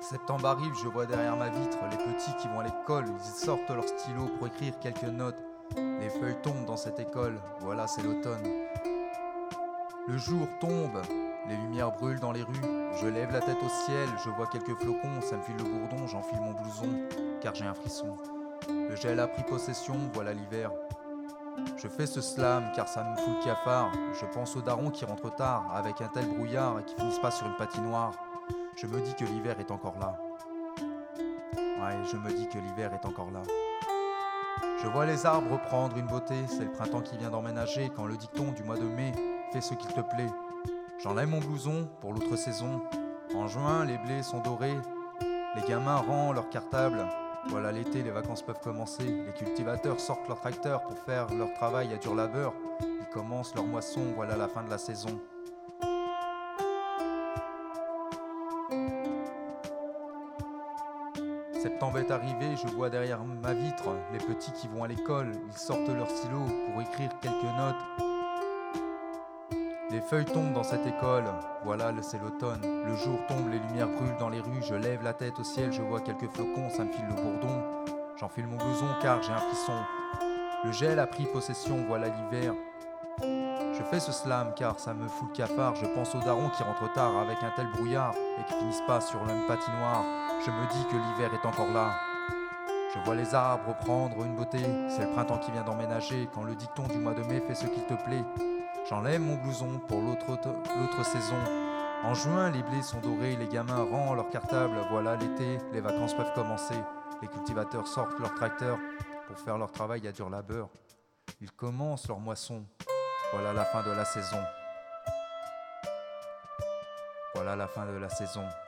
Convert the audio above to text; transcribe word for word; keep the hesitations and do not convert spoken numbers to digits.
Septembre arrive, je vois derrière ma vitre les petits qui vont à l'école, ils sortent leur stylo pour écrire quelques notes. Les feuilles tombent dans cette école, voilà c'est l'automne. Le jour tombe, les lumières brûlent dans les rues, je lève la tête au ciel, je vois quelques flocons, ça me file le bourdon, j'enfile mon blouson, car j'ai un frisson. Le gel a pris possession, voilà l'hiver. Je fais ce slam car ça me fout le cafard. Je pense aux darons qui rentrent tard avec un tel brouillard et qui finissent pas sur une patinoire. Je me dis que l'hiver est encore là. Ouais, je me dis que l'hiver est encore là. Je vois les arbres prendre une beauté, c'est le printemps qui vient d'emménager quand le dicton du mois de mai fait ce qu'il te plaît. J'enlève mon blouson pour l'autre saison. En juin, les blés sont dorés, les gamins rendent leur cartable. Voilà l'été, les vacances peuvent commencer. Les cultivateurs sortent leurs tracteurs pour faire leur travail à dur labeur. Ils commencent leur moisson, voilà la fin de la saison. Septembre est arrivé, je vois derrière ma vitre les petits qui vont à l'école. Ils sortent leur stylo pour écrire quelques notes. Les feuilles tombent dans cette école, voilà c'est l'automne. Le jour tombe, les lumières brûlent dans les rues. Je lève la tête au ciel, je vois quelques flocons, ça me file le bourdon. J'enfile mon blouson car j'ai un frisson. Le gel a pris possession, voilà l'hiver. Je fais ce slam car ça me fout le cafard. Je pense aux darons qui rentrent tard avec un tel brouillard et qui finissent pas sur la même patinoire. Je me dis que l'hiver est encore là. Je vois les arbres prendre une beauté, c'est le printemps qui vient d'emménager quand le dicton du mois de mai fait ce qu'il te plaît. J'enlève mon blouson pour l'autre, l'autre saison. En juin, les blés sont dorés, les gamins rendent leur cartable. Voilà l'été, les vacances peuvent commencer. Les cultivateurs sortent leurs tracteurs pour faire leur travail à dur labeur. Ils commencent leur moisson. Voilà la fin de la saison. Voilà la fin de la saison.